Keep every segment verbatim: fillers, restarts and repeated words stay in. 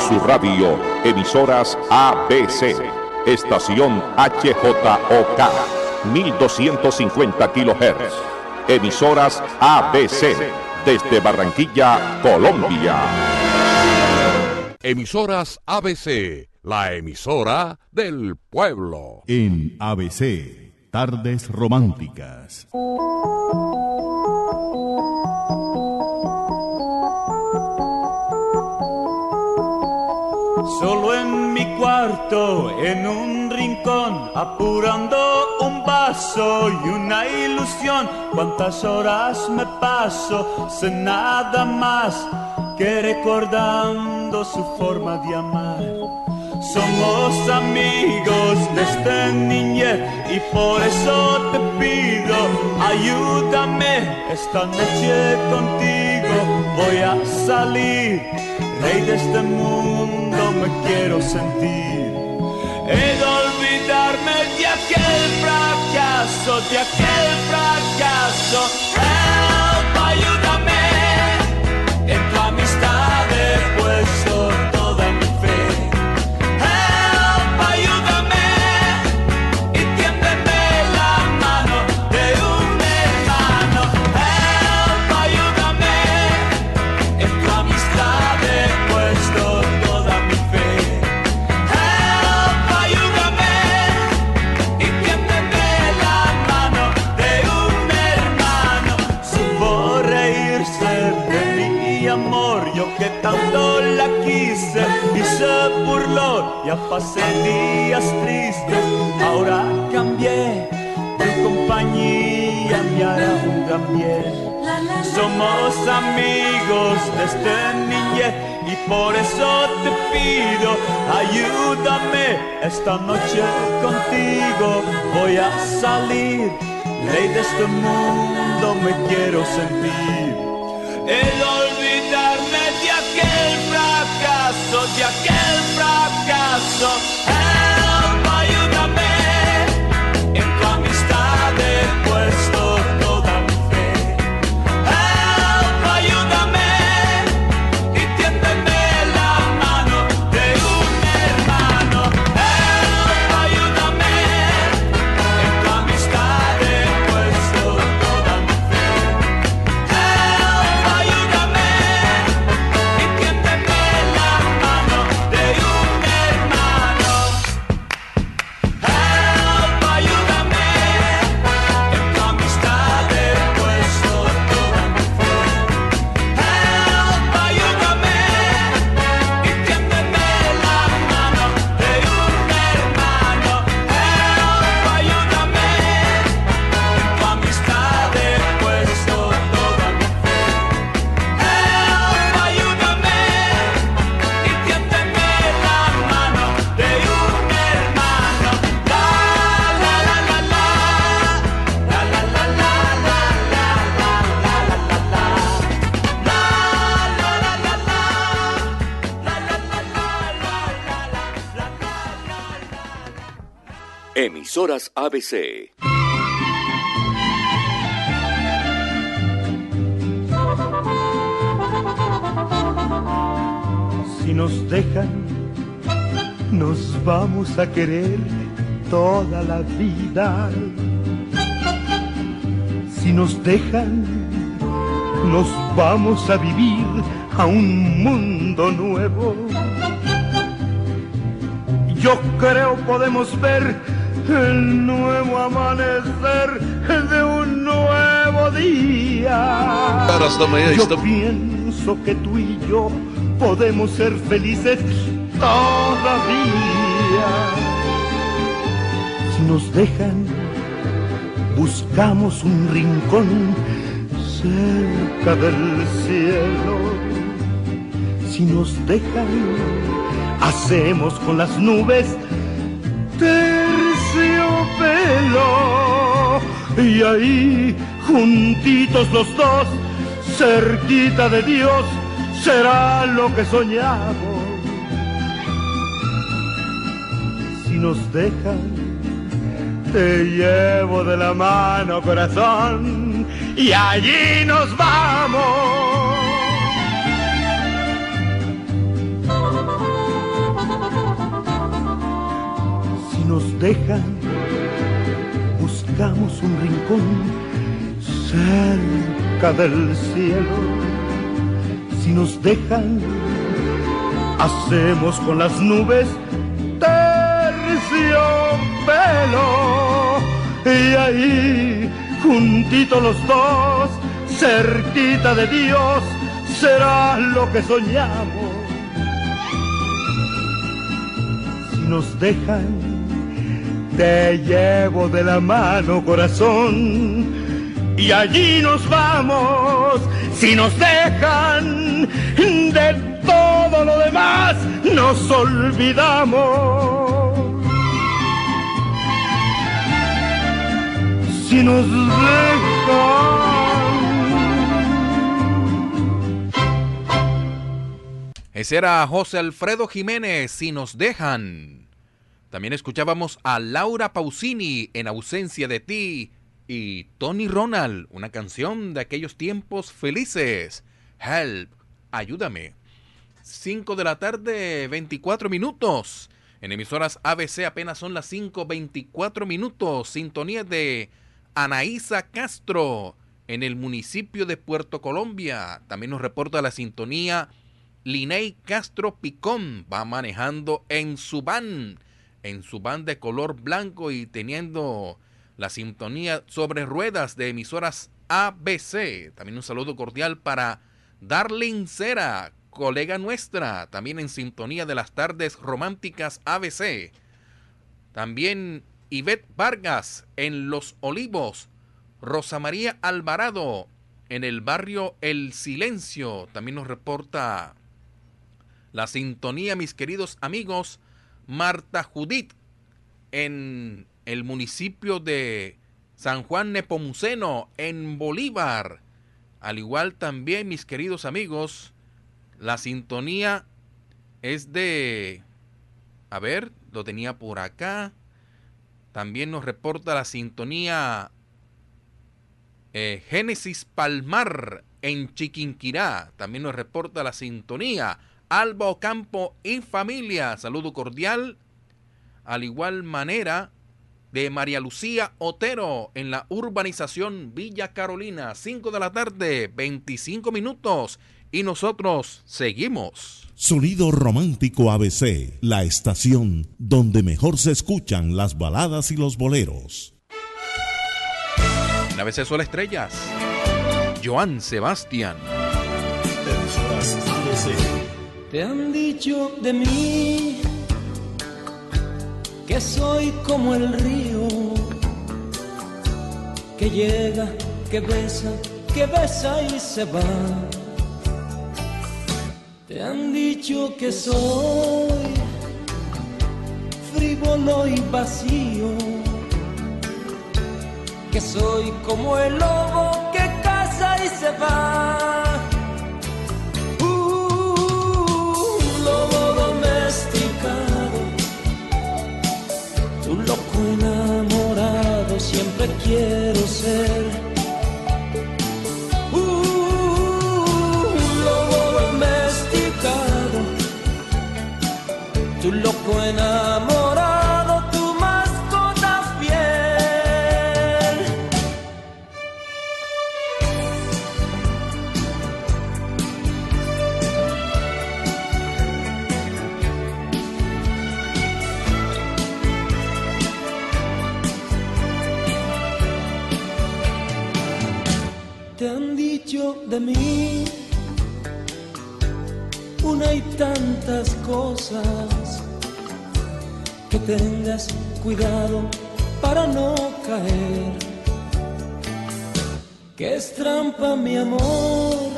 su radio, emisoras A B C, estación H J O K, mil doscientos cincuenta kilohertz, emisoras A B C, desde Barranquilla, Colombia. Emisoras A B C, la emisora del pueblo. En A B C, Tardes Románticas. Solo en mi cuarto, en un rincón, apurando un vaso y una ilusión. Cuántas horas me paso sin nada más que recordando su forma de amar. Somos amigos desde niñez y por eso te pido, ayúdame esta noche contigo. Voy a salir, rey de este mundo me quiero sentir. He de olvidarme de aquel fracaso, de aquel fracaso. Help, ayúdame, en tu amistad he puesto toda mi fe. Help, ayúdame y tiéndeme la mano de un hermano. Help, ayúdame, en tu amistad he puesto toda mi fe. Help, ayúdame y tiéndeme la mano de un hermano. Supo reírse de mi amor, yo que tanto la quise y se burló. Ya pasé días tristes, ahora cambié, tu compañía me hará un gran bien. Somos amigos desde niñez y por eso te pido, ayúdame esta noche contigo. Voy a salir, rey de este mundo me quiero sentir. He de olvidarme de aquel fracaso, de aquel fracaso. Help, ayúdame, en tu amistad he puesto toda mi fe. Help, ayúdame y tiéndeme la mano de un hermano. Help, ayúdame, en tu amistad he puesto toda mi fe. Help, ayúdame y tiéndeme la mano de un hermano. Help, ayúdame, en tu amistad he puesto toda mi fe. Help, ayúdame y tiéndeme la mano de un hermano. Help, ayúdame, en tu amistad he puesto toda mi fe. Help, ayúdame y tiéndeme la mano de un hermano. La la la la la, la la la la la, la la la la la, la la la la la, la la la la la. Emisoras A B C. Si nos dejan, nos vamos a querer toda la vida. Si nos dejan, nos vamos a vivir a un mundo nuevo. Yo creo podemos ver el nuevo amanecer de un nuevo día. Yo pienso que tú y yo podemos ser felices todavía. Si nos dejan, buscamos un rincón cerca del cielo. Si nos dejan, hacemos con las nubes terciopelo. Y ahí, juntitos los dos, cerquita de Dios, será lo que soñamos. Si nos dejan, te llevo de la mano, corazón, y allí nos vamos. nos dejan, buscamos un rincón cerca del cielo. Si nos dejan, hacemos con las nubes terciopelo. Y ahí, juntitos los dos, cerquita de Dios, será lo que soñamos. Si nos dejan, te llevo de la mano, corazón, y allí nos vamos. Si nos dejan, de todo lo demás nos olvidamos. Si nos dejan. Ese era José Alfredo Jiménez, Si nos dejan. También escuchábamos a Laura Pausini, En ausencia de ti, y Tony Ronald, una canción de aquellos tiempos felices, Help, ayúdame. cinco de la tarde, veinticuatro minutos. En emisoras A B C apenas son las cinco veinticuatro minutos. Sintonía de Anaísa Castro en el municipio de Puerto Colombia. También nos reporta la sintonía Liney Castro Picón. Va manejando en su van, en su van de color blanco y teniendo la sintonía sobre ruedas de emisoras A B C. También un saludo cordial para Darlene Cera, colega nuestra, también en sintonía de las tardes románticas A B C. También Ivette Vargas en Los Olivos, Rosa María Alvarado en el barrio El Silencio. También nos reporta la sintonía, mis queridos amigos, Marta Judith en el municipio de San Juan Nepomuceno, en Bolívar. Al igual también, mis queridos amigos, la sintonía es de... A ver, lo tenía por acá. También nos reporta la sintonía eh, Génesis Palmar en Chiquinquirá. También nos reporta la sintonía Alba Ocampo y familia. Saludo cordial. Al igual manera de María Lucía Otero en la urbanización Villa Carolina. cinco de la tarde, veinticinco minutos. Y nosotros seguimos. Sonido Romántico A B C, la estación donde mejor se escuchan las baladas y los boleros. En A B C Sol Estrellas, Joan Sebastián. Te han dicho de mí que soy como el río, que llega, que besa, que besa y se va. Te han dicho que soy frívolo y vacío, que soy como el lobo que caza y se va. Un lobo domesticado, un loco enamorado, siempre quiero ser. Tu loco enamorado, tu mascota fiel. Te han dicho de mí una y tantas cosas, que tengas cuidado para no caer, que es trampa mi amor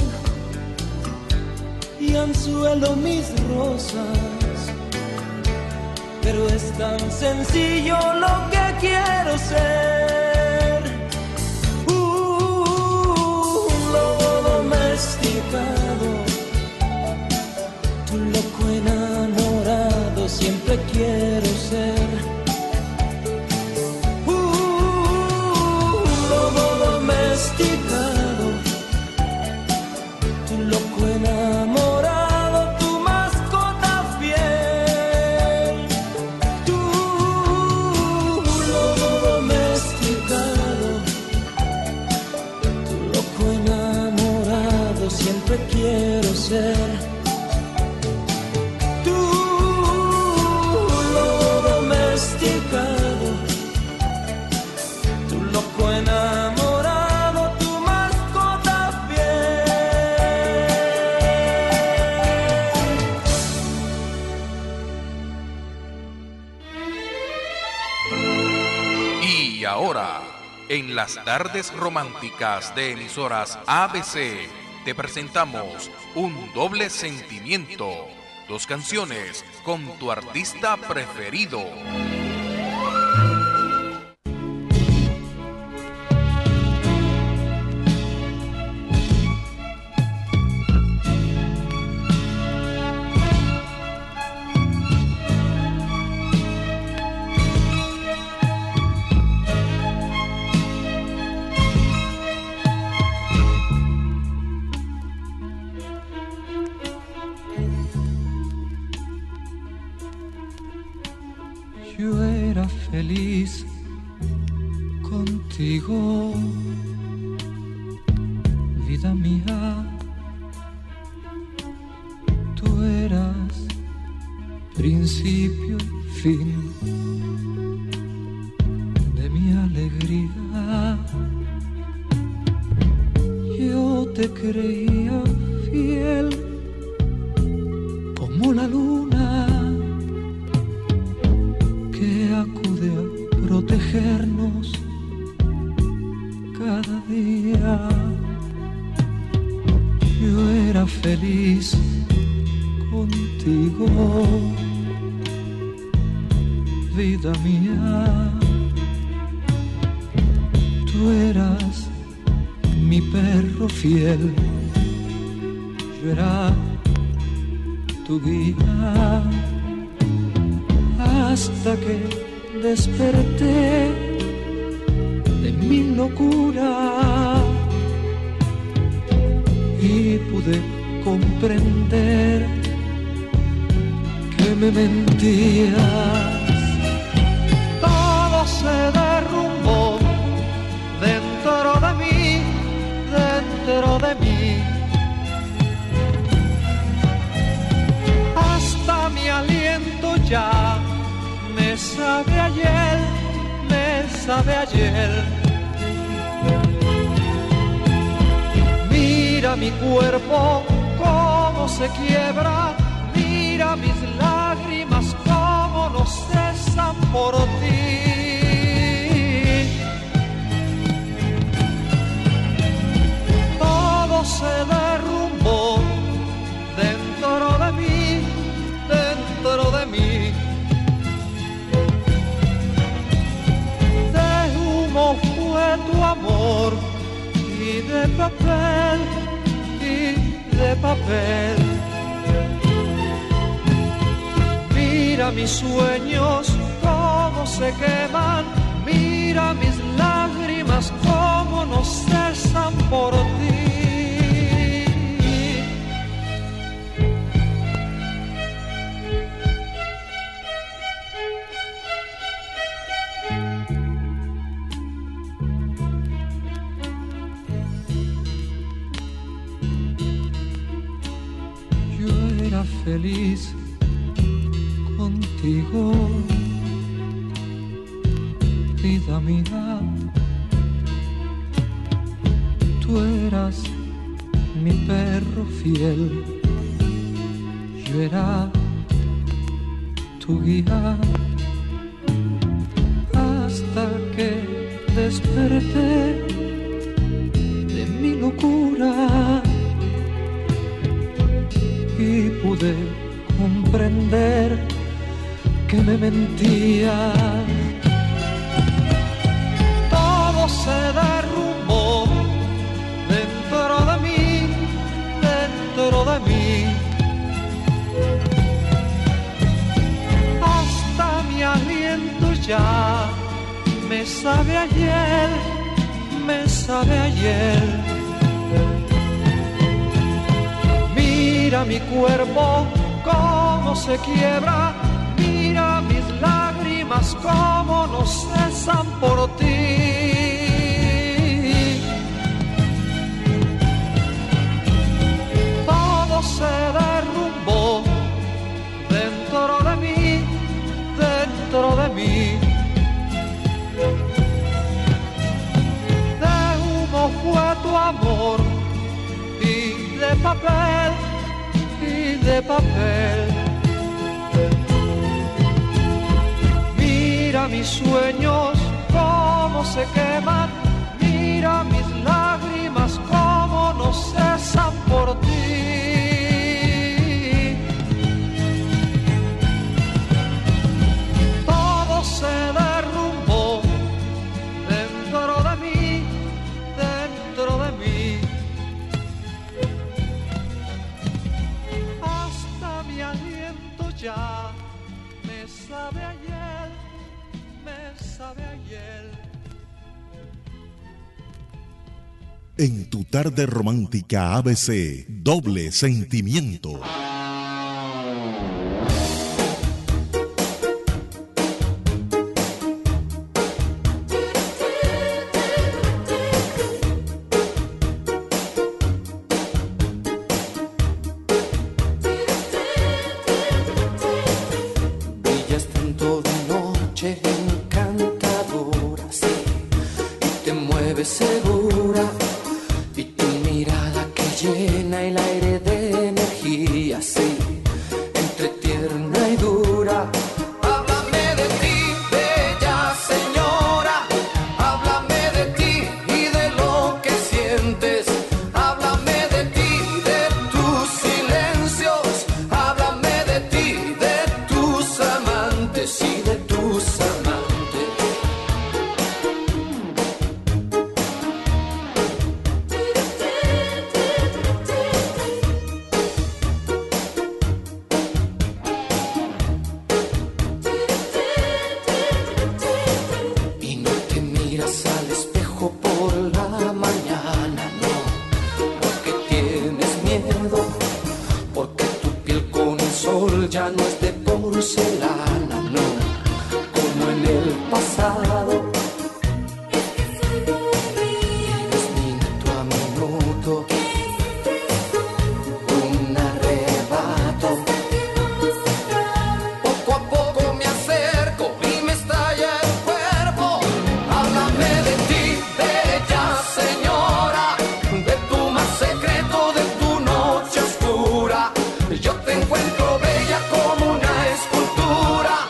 y anzuelo mis rosas, pero es tan sencillo lo que quiero ser. Uh, un lobo domesticado, un loco enamorado, siempre quiero ser. Uh, un lobo domesticado, un loco enamorado, tu mascota fiel. Tú, ser. Tú, lo domesticado, tu loco enamorado, tu mascota fiel. Y ahora, en las tardes románticas de emisoras A B C, te presentamos Un Doble Sentimiento. Dos canciones con tu artista preferido. Yo era feliz contigo, vida mía. Tú eras principio y fin de mi alegría. Yo te creía fiel como la luna que acude a protegernos cada día. Yo era feliz contigo, vida mía. Tú eras mi perro fiel, yo era tu guía. Hasta que desperté de mi locura y pude comprender que me mentías. Todo se derrumbó dentro de mí, dentro de mí. Hasta mi aliento ya me sabe ayer, me sabe ayer. Mira mi cuerpo cómo se quiebra, mira mis lágrimas cómo no cesan por ti. Todo se derrumbó dentro de mí, dentro de mí. Fue tu amor y de papel, y de papel. Mira mis sueños cómo se queman, mira mis lágrimas cómo no cesan por ti. Feliz contigo, vida mía. Tú eras mi perro fiel, yo era tu guía. Hasta que desperté de mi locura y pude comprender que me mentía. Todo se derrumbó dentro de mí, dentro de mí. Hasta mi aliento ya me sabe ayer, me sabe ayer. Mira mi cuerpo cómo se quiebra, mira mis lágrimas cómo no cesan por ti. Todo se papel y de papel. Mira mis sueños cómo se queman, mira mis lágrimas cómo no cesan por ti. Todo se derrumbó dentro de mí, dentro de mí. Hasta mi aliento ya me sabe ayer, me sabe ayer. En tu tarde romántica A B C, doble sentimiento. Brillas tanto de noche encantadora, sí, y te mueves segura. Llena el aire de energía, sí, entre tierna y dura. Háblame de ti, bella señora, háblame de ti y de lo que sientes. Háblame de ti, de tus silencios, háblame de ti, de tus amantes y de tus amantes. Ya no es de porcelana, no, como en el pasado. Vives minuto a minuto, un arrebato. Poco a poco me acerco y me estalla el cuerpo. Háblame de ti, bella señora, de tu más secreto, de tu noche oscura. Yo te encuentro bella como una escultura.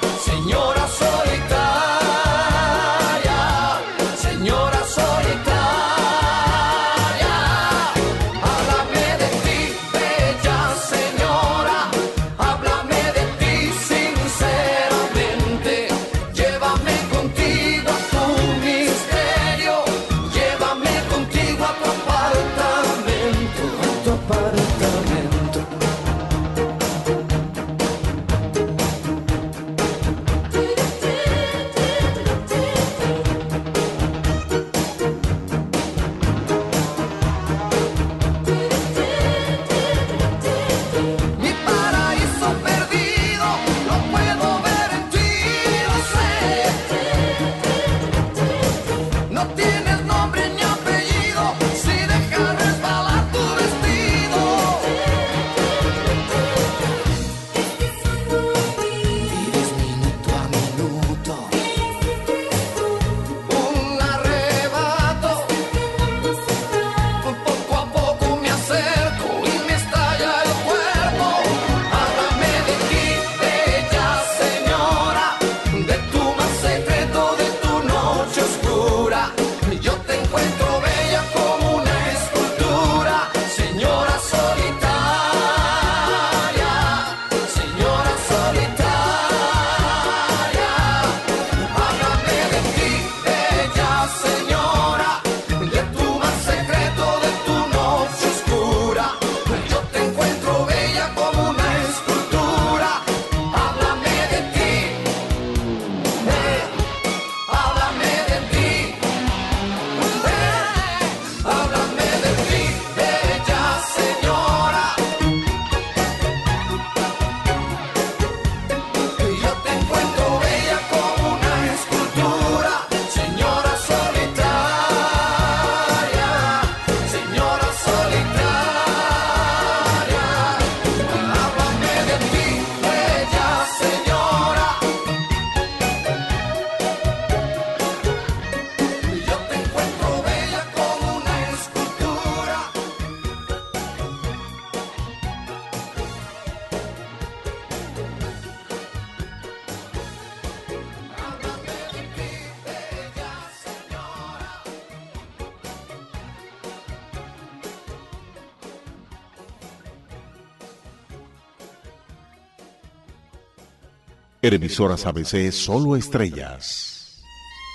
En emisoras A B C, solo estrellas.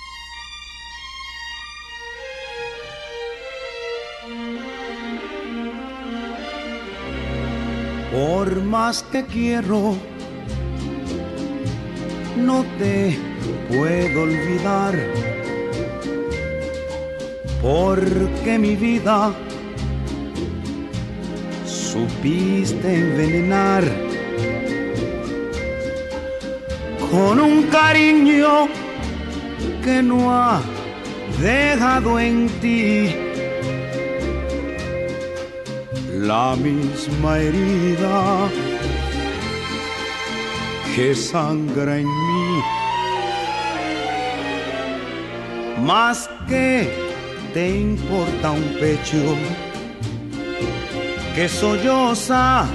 Por más que quiero, no te puedo olvidar, porque mi vida supiste envenenar con un cariño que no ha dejado en ti la misma herida que sangra en mí. Más que te importa un pecho que solloza,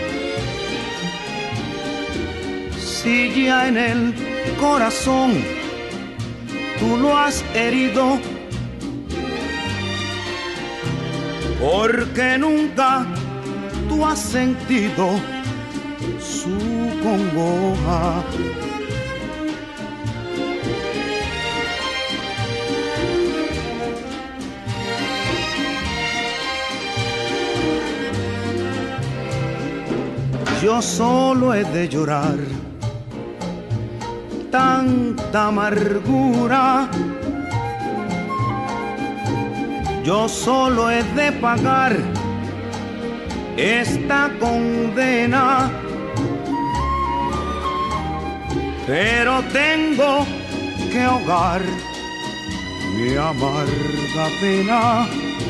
si ya en el corazón tú lo has herido, porque nunca tú has sentido su congoja. Yo solo he de llorar tanta amargura, yo solo he de pagar esta condena, pero tengo que ahogar mi amarga pena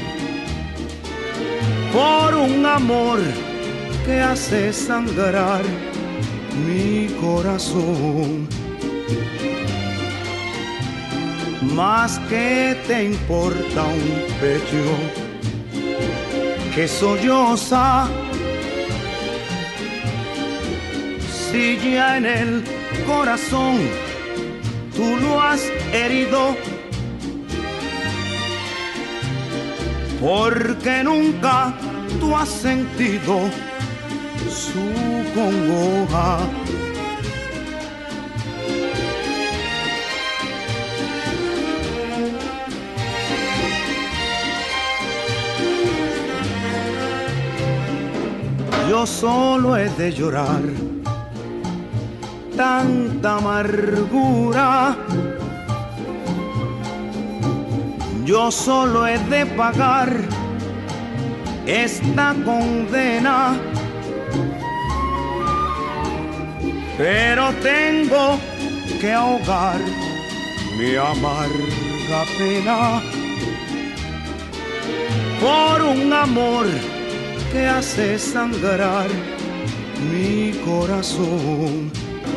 por un amor que hace sangrar mi corazón. Más que te importa un pecho que solloza, si ya en el corazón tú lo has herido, porque nunca tú has sentido su congoja. Yo solo he de llorar tanta amargura, yo solo he de pagar esta condena, pero tengo que ahogar mi amarga pena por un amor que hace sangrar mi corazón,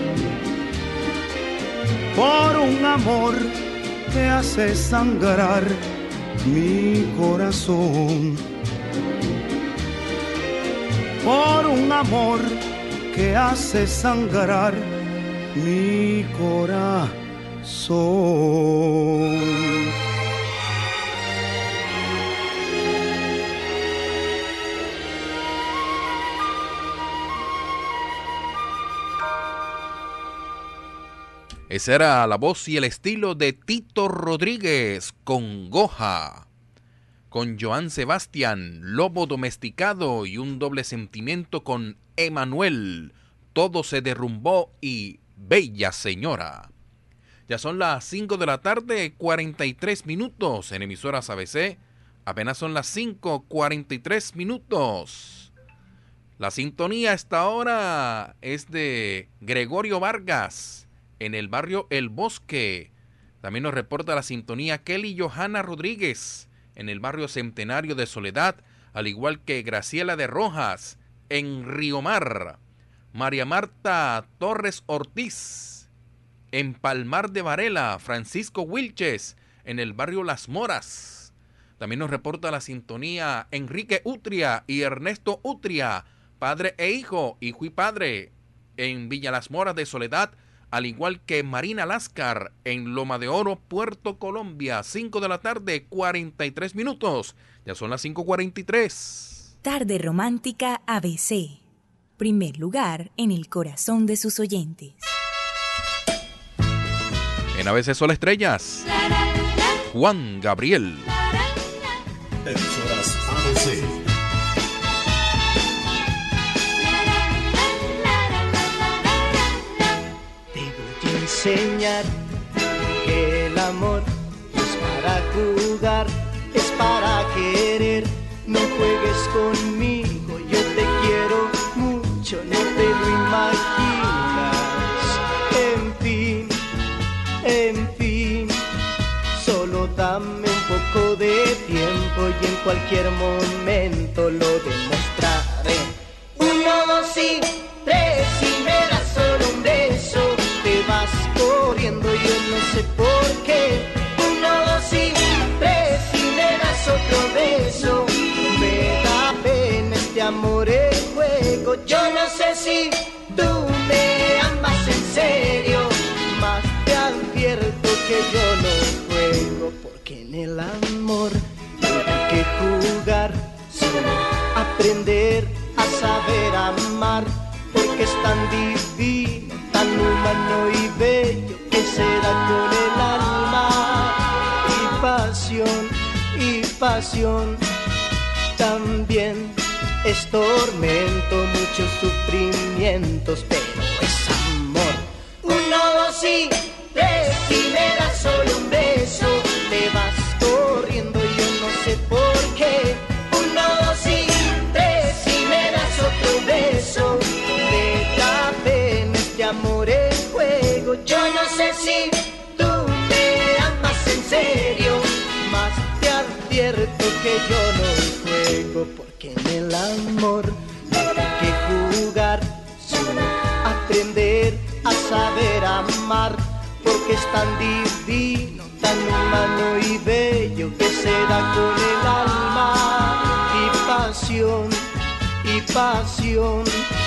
por un amor que hace sangrar mi corazón, por un amor que hace sangrar mi corazón. Esa era la voz y el estilo de Tito Rodríguez, Congoja. Con Joan Sebastián, Lobo Domesticado y Un Doble Sentimiento con Emanuel, Todo se derrumbó y Bella Señora. Ya son las cinco de la tarde, cuarenta y tres minutos en emisoras A B C. Apenas son las cinco, cuarenta y tres minutos. La sintonía a esta hora es de Gregorio Vargas, en el barrio El Bosque. También nos reporta la sintonía Kelly Johanna Rodríguez, en el barrio Centenario de Soledad, al igual que Graciela de Rojas, en Río Mar. María Marta Torres Ortiz, en Palmar de Varela. Francisco Wilches, en el barrio Las Moras. También nos reporta la sintonía Enrique Utria y Ernesto Utria, padre e hijo, hijo y padre, en Villa Las Moras de Soledad, al igual que Marina Láscar, en Loma de Oro, Puerto Colombia. cinco de la tarde, cuarenta y tres minutos. Ya son las cinco cuarenta y tres. Tarde Romántica A B C. Primer lugar en el corazón de sus oyentes. En A B C Sol Estrellas, Juan Gabriel. Emisoras A B C. Te voy a enseñar que el amor no es para jugar, es para querer. No juegues conmigo, yo te quiero mucho, no te lo imaginas. En fin, en fin, solo dame un poco de tiempo y en cualquier momento lo demostraré. Uno, dos y tres, y me das solo un beso, te vas corriendo, yo no sé por qué. Uno, dos y tres, y me das otro beso, me da pena este amor en juego. Yo no sé si tú me amas en serio, mas te advierto que yo no juego, porque en el amor no hay que jugar, sino aprender a saber amar, porque es tan divino, tan humano y bello, que se da con el alma. Y pasión, y pasión también es tormento, muchos sufrimientos, pero es amor. Uno, dos y tres, y me das solo un beso, te vas corriendo, yo no sé por qué. Uno, dos y tres, y me das otro beso, me da pena este amor en juego. Yo no sé si tú me amas en serio, mas te advierto que yo no juego, porque en el amor no hay que jugar, sino aprender a saber amar, porque es tan divino, tan humano y bello, que se da con el alma. Y pasión, y pasión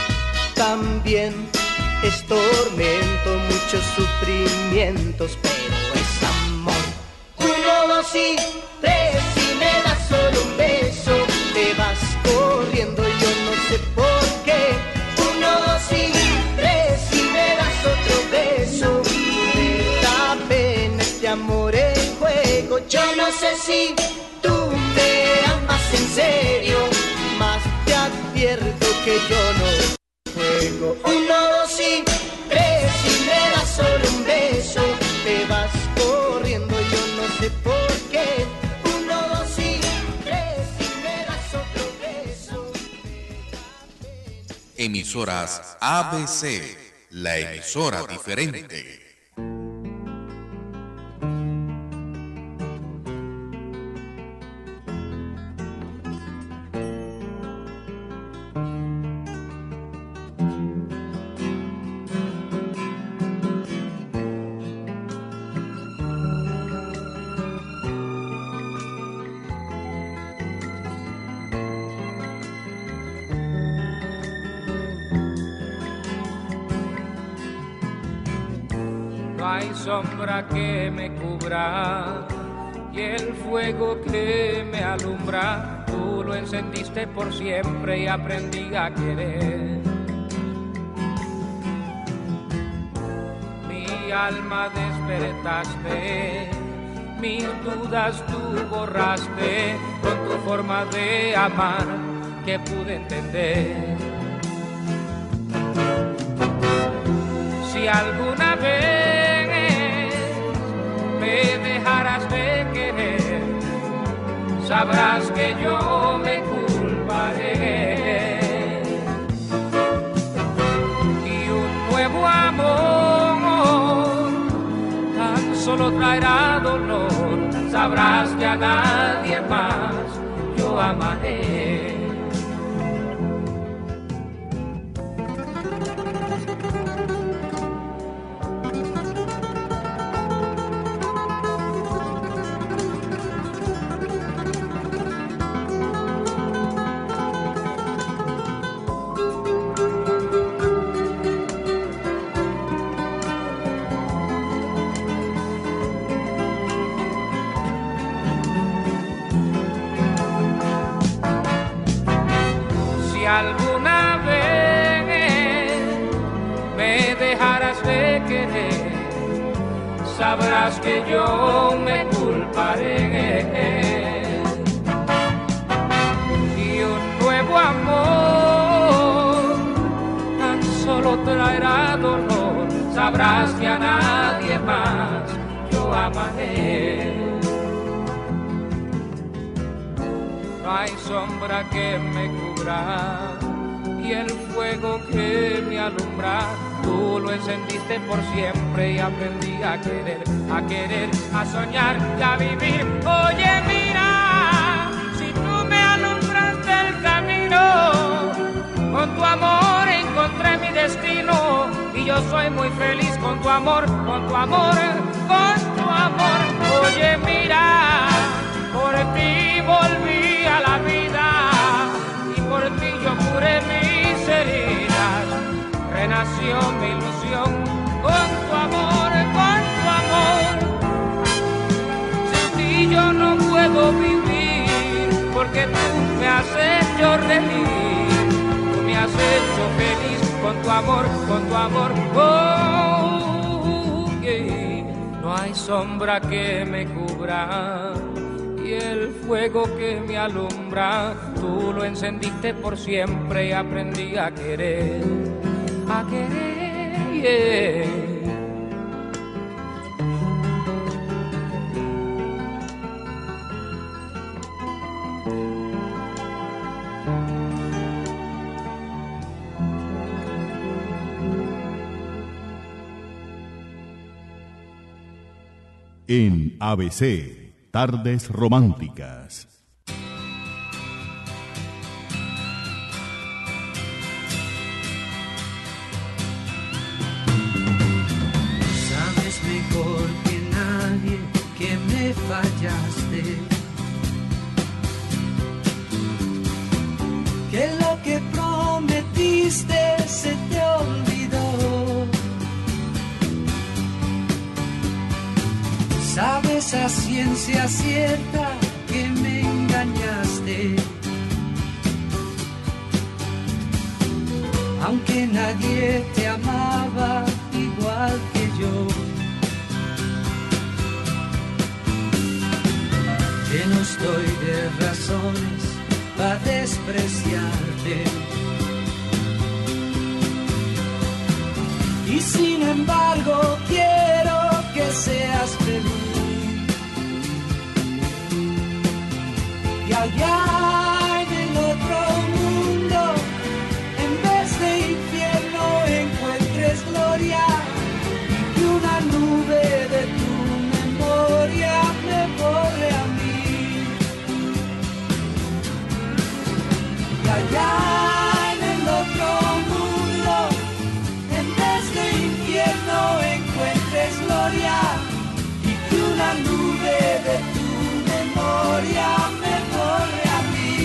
también es tormento, muchos sufrimientos, pero es amor. Uno, dos y tres, y me das solo un beso, te vas corriendo, yo no sé por qué. Uno, dos y tres, y me das otro beso, me da pena este amor en juego. Yo no sé si tú me amas en serio, mas te advierto que yo no juego. Uno, dos y tres, y me das solo un beso, te vas corriendo, yo no sé por qué. Uno, dos y tres, y me das otro beso. Emisoras A B C, la emisora diferente. No hay sombra que me cubra y el fuego que me alumbra, tú lo encendiste por siempre y aprendí a querer. Mi alma despertaste, mis dudas tú borraste con tu forma de amar que pude entender. Si alguna vez me dejarás de querer, sabrás que yo me culparé. Y un nuevo amor tan solo traerá dolor, sabrás que a nadie más yo amaré. Alguna vez me dejarás de querer, sabrás que yo me culparé. Y un nuevo amor tan solo traerá dolor, sabrás que a nadie más yo amaré. No hay sombra que me cubra y el fuego que me alumbra, tú lo encendiste por siempre y aprendí a querer, a querer, a soñar y a vivir. Oye, mira, si tú me alumbraste el camino, con tu amor encontré mi destino y yo soy muy feliz con tu amor, con tu amor, con tu amor. Oye, mira, por ti volví a la vida y por ti yo curé mis heridas. Renació mi ilusión con tu amor, con tu amor. Sin ti yo no puedo vivir porque tú me has hecho reír. Tú me has hecho feliz con tu amor, con tu amor. Oh, yeah. No hay sombra que me cubra y el fuego que me alumbra, tú lo encendiste por siempre y aprendí a querer, a querer, yeah. En A B C, Tardes Románticas. Sabes mejor que nadie que me fallaste, que lo que prometiste se te olvidó. Sabes a ciencia cierta que me engañaste, aunque nadie te amaba igual que yo. Lleno estoy de razones para despreciarte, y sin embargo quiero que seas feliz. Y allá en el otro mundo, en vez de infierno encuentres gloria, y que una nube de tu memoria me borre a mí. Y allá en el otro mundo, en vez de infierno encuentres gloria, y que una nube de tu memoria me borre a mí.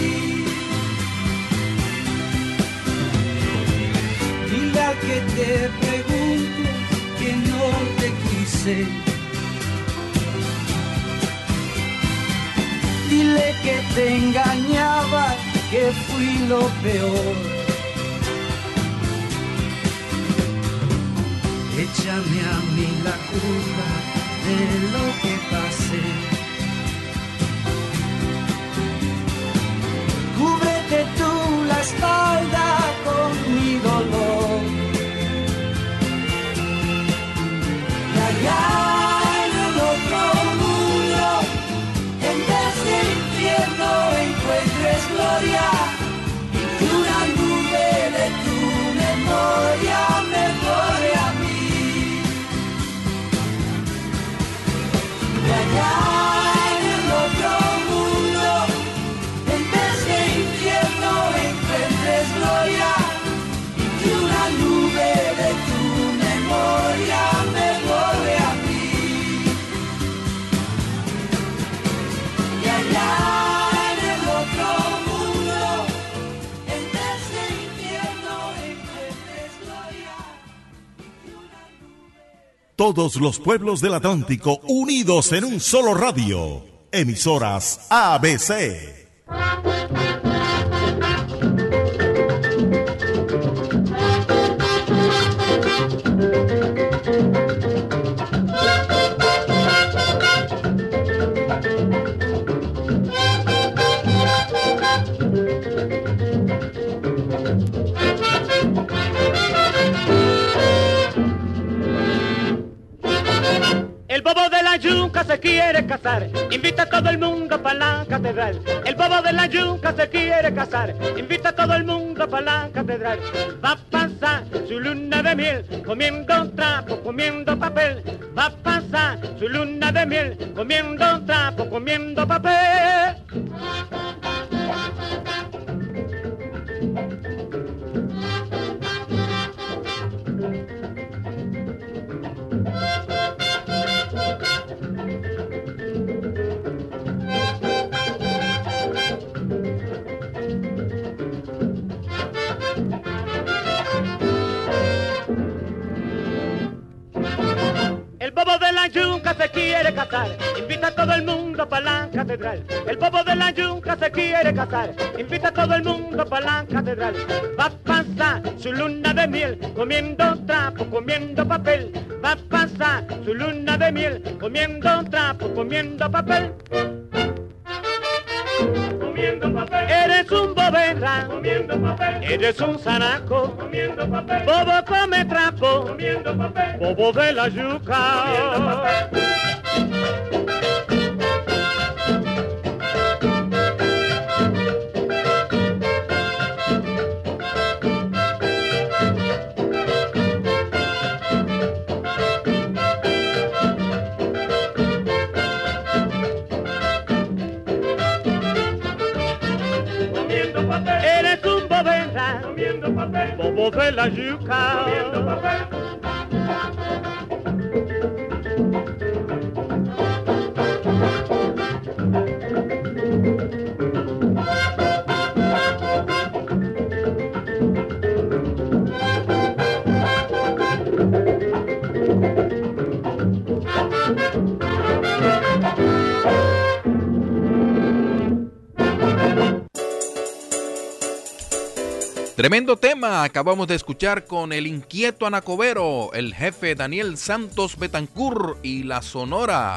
Dile al que te pregunte que no te quise, dile que te engañaba, que fui lo peor. Échame a mí la culpa de lo que pasé. Cúbrete tú la espalda con mi dolor. Y allá en el otro mundo, en vez de infierno encuentres gloria, y que una nube de tu memoria me borre a mí. Y allá en el otro mundo, en vez de infierno encuentres gloria, y que una nube de tu memoria me borre a mí. Y allá en el otro mundo, en vez de infierno encuentres gloria, y que una nube... Todos los pueblos del Atlántico unidos en un solo radio. Emisoras A B C. El bobo de la yuca se quiere casar, invita a todo el mundo para la catedral. El bobo de la yuca se quiere casar, invita a todo el mundo para la catedral. Va a pasar su luna de miel, comiendo trapo, comiendo papel. Va a pasar su luna de miel, comiendo trapo, comiendo papel. El bobo de la yuca se quiere casar, invita a todo el mundo para la catedral. El bobo de la yuca se quiere casar, invita a todo el mundo para la catedral. Va a pasar su luna de miel, comiendo trapo, comiendo papel. Va a pasar su luna de miel, comiendo trapo, comiendo papel. Comiendo papel. Eres un boberra, comiendo papel. Eres un zanaco, comiendo papel. Bobo come trapo, comiendo papel. Bobo de la yuca, comiendo papel. Eres un boberra, comiendo papel. Bobo de la yuca, comiendo papel. Tremendo tema acabamos de escuchar con el inquieto anacobero, el jefe Daniel Santos Betancur y la Sonora.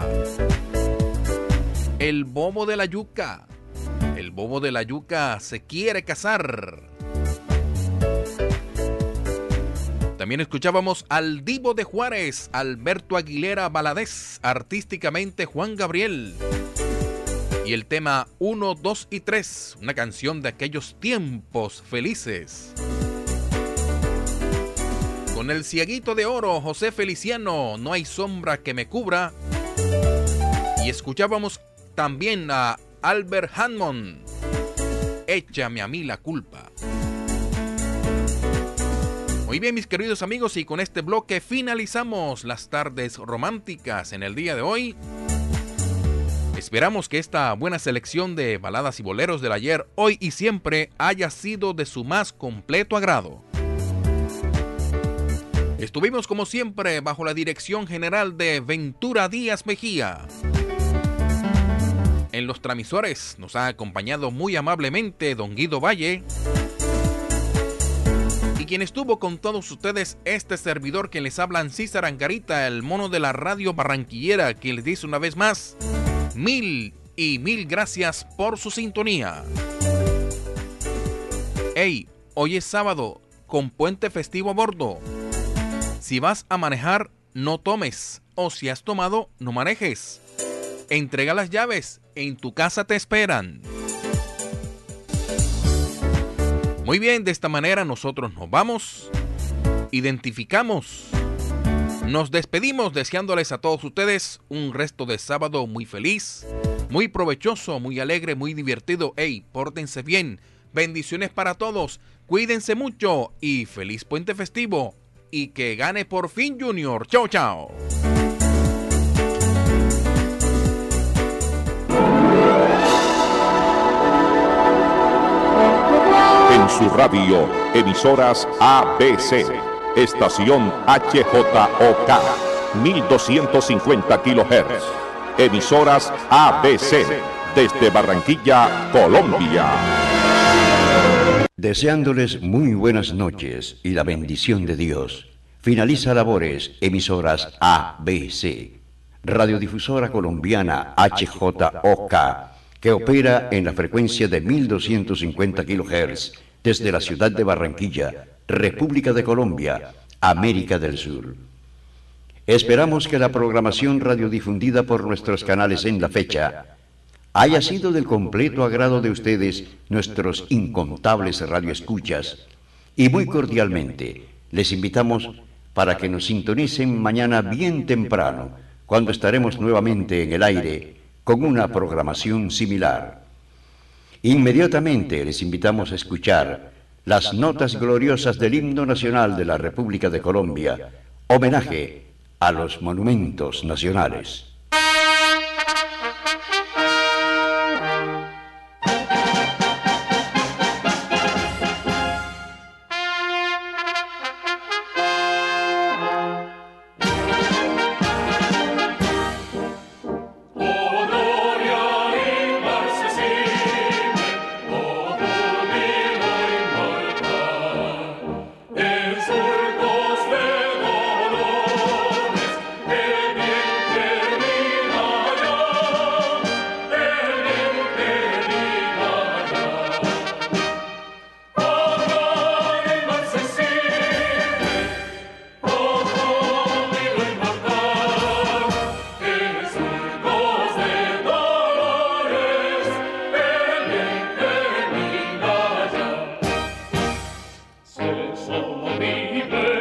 El bobo de la yuca. El bobo de la yuca se quiere casar. También escuchábamos al Divo de Juárez, Alberto Aguilera Valadez, artísticamente Juan Gabriel. Y el tema uno, dos y tres, una canción de aquellos tiempos felices. Con el Cieguito de Oro, José Feliciano, No hay sombra que me cubra. Y escuchábamos también a Albert Hammond, Échame a mí la culpa. Muy bien, mis queridos amigos, y con este bloque finalizamos las tardes románticas en el día de hoy. Esperamos que esta buena selección de baladas y boleros del ayer, hoy y siempre haya sido de su más completo agrado. Estuvimos como siempre bajo la dirección general de Ventura Díaz Mejía. En los transmisores nos ha acompañado muy amablemente don Guido Valle. Y quien estuvo con todos ustedes, este servidor que les habla, César Angarita, el mono de la radio barranquillera, que les dice una vez más, mil y mil gracias por su sintonía. Hey, hoy es sábado, con puente festivo a bordo. Si vas a manejar, no tomes, o si has tomado, no manejes. Entrega las llaves, en tu casa te esperan. Muy bien, de esta manera nosotros nos vamos, identificamos, nos despedimos deseándoles a todos ustedes un resto de sábado muy feliz, muy provechoso, muy alegre, muy divertido. Hey, pórtense bien, bendiciones para todos, cuídense mucho y feliz puente festivo. Y que gane por fin Junior. Chao, chao. En su radio, emisoras A B C, estación H J O K, mil doscientos cincuenta kilohertz. Emisoras A B C, desde Barranquilla, Colombia. Deseándoles muy buenas noches y la bendición de Dios. Finaliza labores, emisoras A B C, radiodifusora colombiana H J O K, que opera en la frecuencia de mil doscientos cincuenta kilohertz, desde la ciudad de Barranquilla, República de Colombia, América del Sur. Esperamos que la programación radiodifundida por nuestros canales en la fecha haya sido del completo agrado de ustedes, nuestros incontables radioescuchas, y muy cordialmente les invitamos para que nos sintonicen mañana bien temprano, cuando estaremos nuevamente en el aire con una programación similar. Inmediatamente les invitamos a escuchar las notas gloriosas del himno nacional de la República de Colombia, homenaje a los monumentos nacionales. Vive